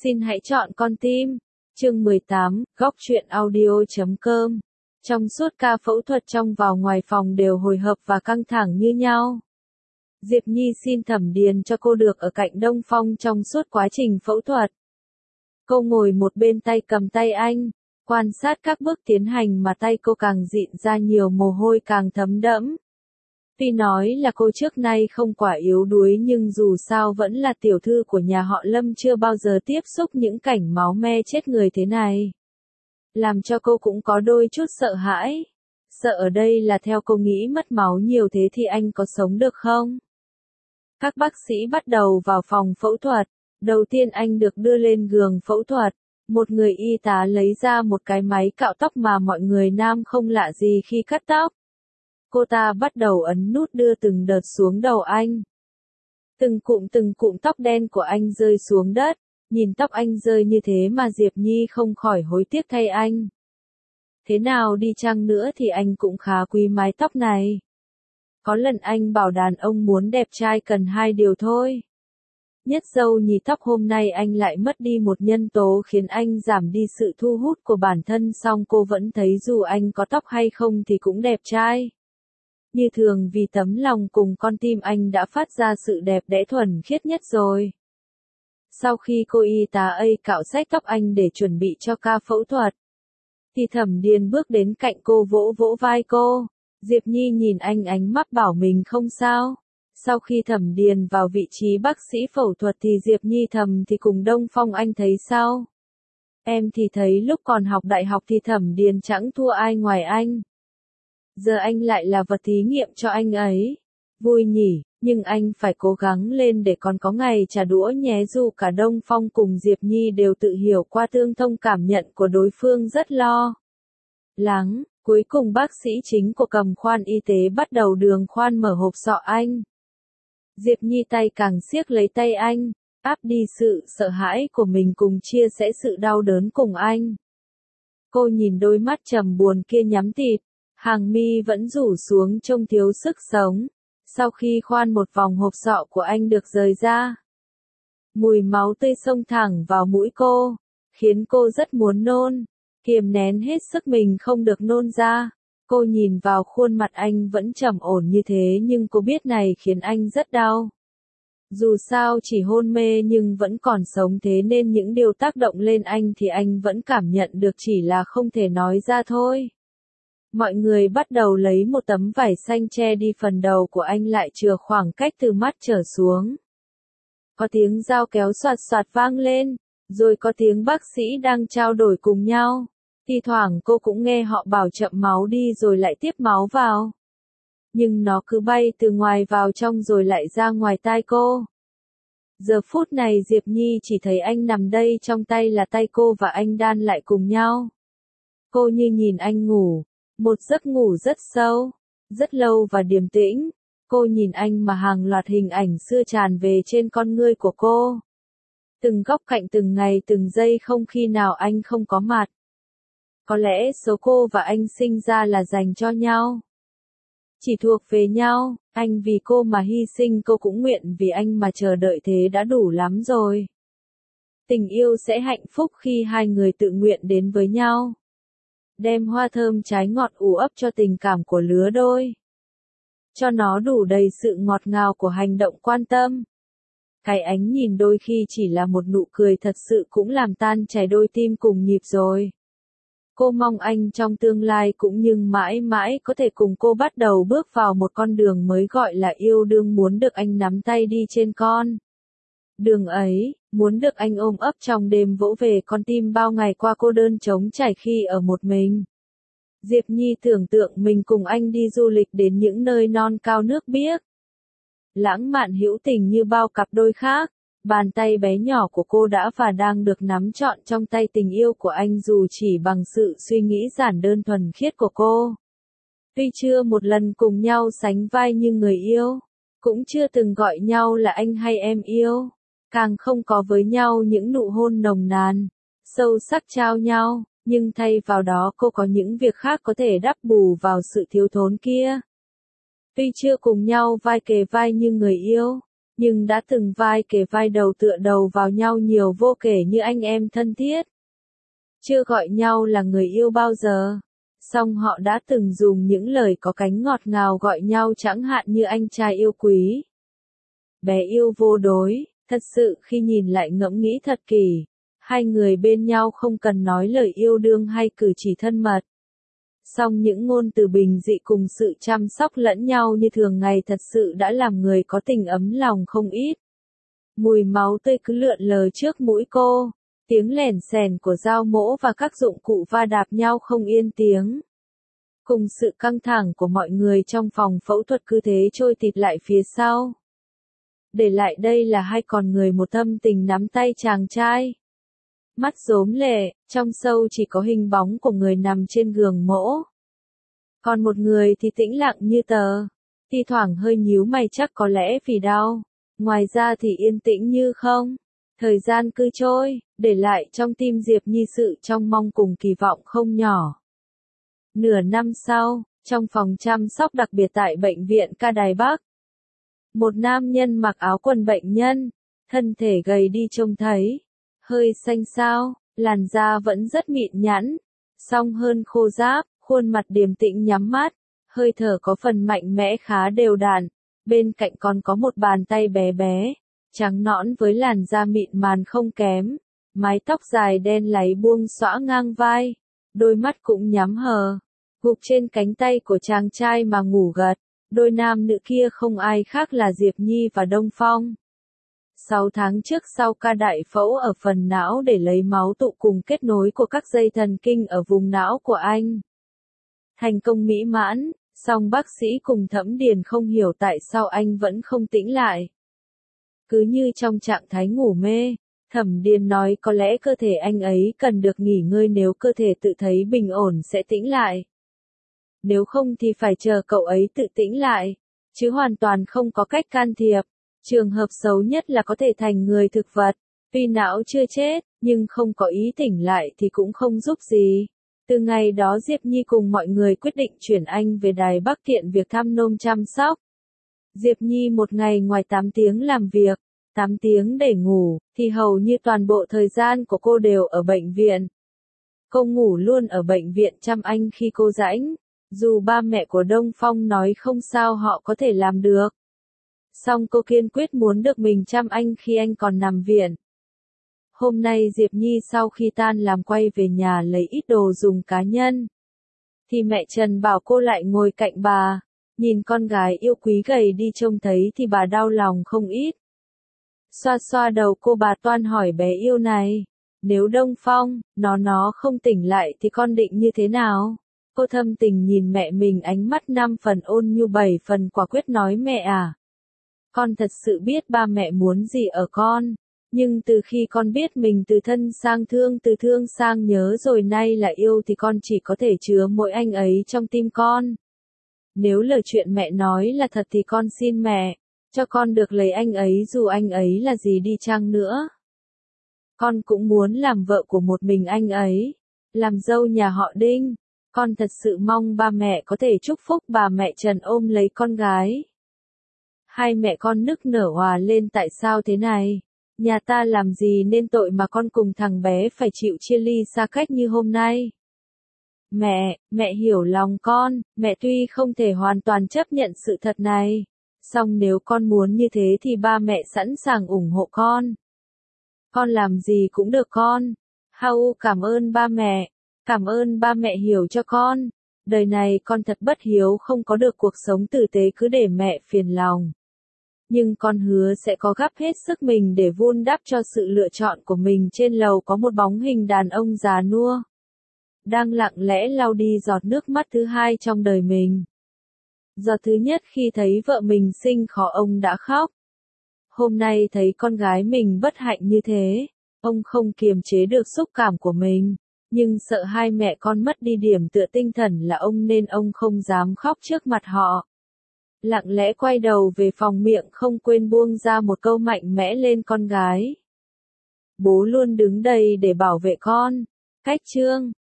Xin hãy chọn con tim. Chương 18, góc truyện audio.com. Trong suốt ca phẫu thuật trong vào ngoài phòng đều hồi hộp và căng thẳng như nhau. Diệp Nhi xin Thẩm Điền cho cô được ở cạnh Đông Phong trong suốt quá trình phẫu thuật. Cô ngồi một bên tay cầm tay anh, quan sát các bước tiến hành mà tay cô càng dịn ra nhiều mồ hôi càng thấm đẫm. Tuy nói là cô trước nay không quả yếu đuối nhưng dù sao vẫn là tiểu thư của nhà họ Lâm, chưa bao giờ tiếp xúc những cảnh máu me chết người thế này. Làm cho cô cũng có đôi chút sợ hãi. Sợ ở đây là theo cô nghĩ mất máu nhiều thế thì anh có sống được không? Các bác sĩ bắt đầu vào phòng phẫu thuật. Đầu tiên anh được đưa lên giường phẫu thuật. Một người y tá lấy ra một cái máy cạo tóc mà mọi người nam không lạ gì khi cắt tóc. Cô ta bắt đầu ấn nút đưa từng đợt xuống đầu anh. Từng cụm tóc đen của anh rơi xuống đất. Nhìn tóc anh rơi như thế mà Diệp Nhi không khỏi hối tiếc thay anh. Thế nào đi chăng nữa thì anh cũng khá quý mái tóc này. Có lần anh bảo đàn ông muốn đẹp trai cần hai điều thôi. Nhất dâu nhì tóc, hôm nay anh lại mất đi một nhân tố khiến anh giảm đi sự thu hút của bản thân, song cô vẫn thấy dù anh có tóc hay không thì cũng đẹp trai. Như thường vì tấm lòng cùng con tim anh đã phát ra sự đẹp đẽ thuần khiết nhất rồi. Sau khi cô y tá ấy cạo rách tóc anh để chuẩn bị cho ca phẫu thuật, thì Thẩm Điền bước đến cạnh cô vỗ vỗ vai cô. Diệp Nhi nhìn anh ánh mắt bảo mình không sao. Sau khi Thẩm Điền vào vị trí bác sĩ phẫu thuật thì Diệp Nhi thầm thì cùng Đông Phong anh thấy sao? Em thì thấy lúc còn học đại học thì Thẩm Điền chẳng thua ai ngoài anh. Giờ anh lại là vật thí nghiệm cho anh ấy. Vui nhỉ, nhưng anh phải cố gắng lên để còn có ngày trả đũa nhé. Dù cả Đông Phong cùng Diệp Nhi đều tự hiểu qua tương thông cảm nhận của đối phương rất lo lắng. Cuối cùng bác sĩ chính của cầm khoan y tế bắt đầu đường khoan mở hộp sọ anh. Diệp Nhi tay càng siết lấy tay anh, áp đi sự sợ hãi của mình cùng chia sẻ sự đau đớn cùng anh. Cô nhìn đôi mắt trầm buồn kia nhắm tịt, hàng mi vẫn rủ xuống trông thiếu sức sống. Sau khi khoan một vòng, hộp sọ của anh được rời ra. Mùi máu tươi xông thẳng vào mũi cô, khiến cô rất muốn nôn, kiềm nén hết sức mình không được nôn ra. Cô nhìn vào khuôn mặt anh vẫn trầm ổn như thế nhưng cô biết này khiến anh rất đau. Dù sao chỉ hôn mê nhưng vẫn còn sống, thế nên những điều tác động lên anh thì anh vẫn cảm nhận được, chỉ là không thể nói ra thôi. Mọi người bắt đầu lấy một tấm vải xanh che đi phần đầu của anh, lại chừa khoảng cách từ mắt trở xuống. Có tiếng dao kéo xoạt xoạt vang lên, rồi có tiếng bác sĩ đang trao đổi cùng nhau. Thi thoảng cô cũng nghe họ bảo chậm máu đi rồi lại tiếp máu vào. Nhưng nó cứ bay từ ngoài vào trong rồi lại ra ngoài tai cô. Giờ phút này Diệp Nhi chỉ thấy anh nằm đây, trong tay là tay cô và anh đan lại cùng nhau. Cô như nhìn anh ngủ, một giấc ngủ rất sâu, rất lâu và điềm tĩnh. Cô nhìn anh mà hàng loạt hình ảnh xưa tràn về trên con ngươi của cô. Từng góc cạnh, từng ngày từng giây, không khi nào anh không có mặt. Có lẽ số cô và anh sinh ra là dành cho nhau, chỉ thuộc về nhau. Anh vì cô mà hy sinh, cô cũng nguyện vì anh mà chờ đợi, thế đã đủ lắm rồi. Tình yêu sẽ hạnh phúc khi hai người tự nguyện đến với nhau, đem hoa thơm trái ngọt ủ ấp cho tình cảm của lứa đôi, cho nó đủ đầy sự ngọt ngào của hành động quan tâm. Cái ánh nhìn đôi khi chỉ là một nụ cười thật sự cũng làm tan chảy đôi tim cùng nhịp rồi. Cô mong anh trong tương lai cũng nhưng mãi mãi có thể cùng cô bắt đầu bước vào một con đường mới gọi là yêu đương, muốn được anh nắm tay đi trên con đường ấy, muốn được anh ôm ấp trong đêm vỗ về con tim bao ngày qua cô đơn trống trải khi ở một mình. Diệp Nhi tưởng tượng mình cùng anh đi du lịch đến những nơi non cao nước biếc, lãng mạn hữu tình như bao cặp đôi khác. Bàn tay bé nhỏ của cô đã và đang được nắm trọn trong tay tình yêu của anh, dù chỉ bằng sự suy nghĩ giản đơn thuần khiết của cô. Tuy chưa một lần cùng nhau sánh vai như người yêu, cũng chưa từng gọi nhau là anh hay em yêu, càng không có với nhau những nụ hôn nồng nàn, sâu sắc trao nhau, nhưng thay vào đó cô có những việc khác có thể đắp bù vào sự thiếu thốn kia. Tuy chưa cùng nhau vai kề vai như người yêu, nhưng đã từng vai kề vai đầu tựa đầu vào nhau nhiều vô kể như anh em thân thiết. Chưa gọi nhau là người yêu bao giờ, song họ đã từng dùng những lời có cánh ngọt ngào gọi nhau chẳng hạn như anh trai yêu quý, bé yêu vô đối. Thật sự khi nhìn lại ngẫm nghĩ thật kỹ, hai người bên nhau không cần nói lời yêu đương hay cử chỉ thân mật. Song những ngôn từ bình dị cùng sự chăm sóc lẫn nhau như thường ngày thật sự đã làm người có tình ấm lòng không ít. Mùi máu tươi cứ lượn lờ trước mũi cô, tiếng lèn xèn của dao mỗ và các dụng cụ va đạp nhau không yên tiếng. Cùng sự căng thẳng của mọi người trong phòng phẫu thuật cứ thế trôi tịt lại phía sau. Để lại đây là hai con người một thâm tình nắm tay chàng trai. Mắt rốm lệ, trong sâu chỉ có hình bóng của người nằm trên giường mỗ. Còn một người thì tĩnh lặng như tờ, thi thoảng hơi nhíu mày chắc có lẽ vì đau. Ngoài ra thì yên tĩnh như không. Thời gian cứ trôi, để lại trong tim Diệp Nhi sự trông mong cùng kỳ vọng không nhỏ. Nửa năm sau, trong phòng chăm sóc đặc biệt tại Bệnh viện Ca Đài Bắc, một nam nhân mặc áo quần bệnh nhân, thân thể gầy đi trông thấy hơi xanh xao, làn da vẫn rất mịn nhẵn, song hơn khô ráp, khuôn mặt điềm tĩnh nhắm mắt, hơi thở có phần mạnh mẽ khá đều đặn, bên cạnh còn có một bàn tay bé bé, trắng nõn với làn da mịn màng không kém, mái tóc dài đen láy buông xõa ngang vai, đôi mắt cũng nhắm hờ, gục trên cánh tay của chàng trai mà ngủ gật. Đôi nam nữ kia không ai khác là Diệp Nhi và Đông Phong. 6 tháng trước sau ca đại phẫu ở phần não để lấy máu tụ cùng kết nối của các dây thần kinh ở vùng não của anh. Thành công mỹ mãn, song bác sĩ cùng Thẩm Điền không hiểu tại sao anh vẫn không tĩnh lại. Cứ như trong trạng thái ngủ mê, Thẩm Điền nói có lẽ cơ thể anh ấy cần được nghỉ ngơi, nếu cơ thể tự thấy bình ổn sẽ tĩnh lại. Nếu không thì phải chờ cậu ấy tự tĩnh lại, chứ hoàn toàn không có cách can thiệp. Trường hợp xấu nhất là có thể thành người thực vật, tuy não chưa chết, nhưng không có ý tỉnh lại thì cũng không giúp gì. Từ ngày đó Diệp Nhi cùng mọi người quyết định chuyển anh về Đài Bắc tiện việc thăm nom chăm sóc. Diệp Nhi một ngày ngoài 8 tiếng làm việc, 8 tiếng để ngủ, thì hầu như toàn bộ thời gian của cô đều ở bệnh viện. Cô ngủ luôn ở bệnh viện chăm anh khi cô rảnh. Dù ba mẹ của Đông Phong nói không sao họ có thể làm được. Song cô kiên quyết muốn được mình chăm anh khi anh còn nằm viện. Hôm nay Diệp Nhi sau khi tan làm quay về nhà lấy ít đồ dùng cá nhân. Thì mẹ Trần bảo cô lại ngồi cạnh bà. Nhìn con gái yêu quý gầy đi trông thấy thì bà đau lòng không ít. Xoa xoa đầu cô bà toan hỏi bé yêu này. Nếu Đông Phong, nó không tỉnh lại thì con định như thế nào? Cô thâm tình nhìn mẹ mình, ánh mắt 5 phần ôn nhu 7 phần quả quyết nói mẹ à. Con thật sự biết ba mẹ muốn gì ở con. Nhưng từ khi con biết mình từ thân sang thương, từ thương sang nhớ rồi nay là yêu thì con chỉ có thể chứa mỗi anh ấy trong tim con. Nếu lời chuyện mẹ nói là thật thì con xin mẹ, cho con được lấy anh ấy dù anh ấy là gì đi chăng nữa. Con cũng muốn làm vợ của một mình anh ấy, làm dâu nhà họ Đinh. Con thật sự mong ba mẹ có thể chúc phúc. Bà mẹ Trần ôm lấy con gái. Hai mẹ con nức nở hòa lên, tại sao thế này? Nhà ta làm gì nên tội mà con cùng thằng bé phải chịu chia ly xa cách như hôm nay? Mẹ hiểu lòng con, mẹ tuy không thể hoàn toàn chấp nhận sự thật này. Song nếu con muốn như thế thì ba mẹ sẵn sàng ủng hộ con. Con làm gì cũng được con. Hau cảm ơn ba mẹ. Cảm ơn ba mẹ hiểu cho con. Đời này con thật bất hiếu không có được cuộc sống tử tế cứ để mẹ phiền lòng. Nhưng con hứa sẽ có gấp hết sức mình để vun đắp cho sự lựa chọn của mình. Trên lầu có một bóng hình đàn ông già nua. Đang lặng lẽ lau đi giọt nước mắt thứ hai trong đời mình. Giọt thứ nhất khi thấy vợ mình sinh khó ông đã khóc. Hôm nay thấy con gái mình bất hạnh như thế, ông không kiềm chế được xúc cảm của mình. Nhưng sợ hai mẹ con mất đi điểm tựa tinh thần là ông nên ông không dám khóc trước mặt họ. Lặng lẽ quay đầu về phòng, miệng không quên buông ra một câu mạnh mẽ lên con gái. Bố luôn đứng đây để bảo vệ con. Cách chương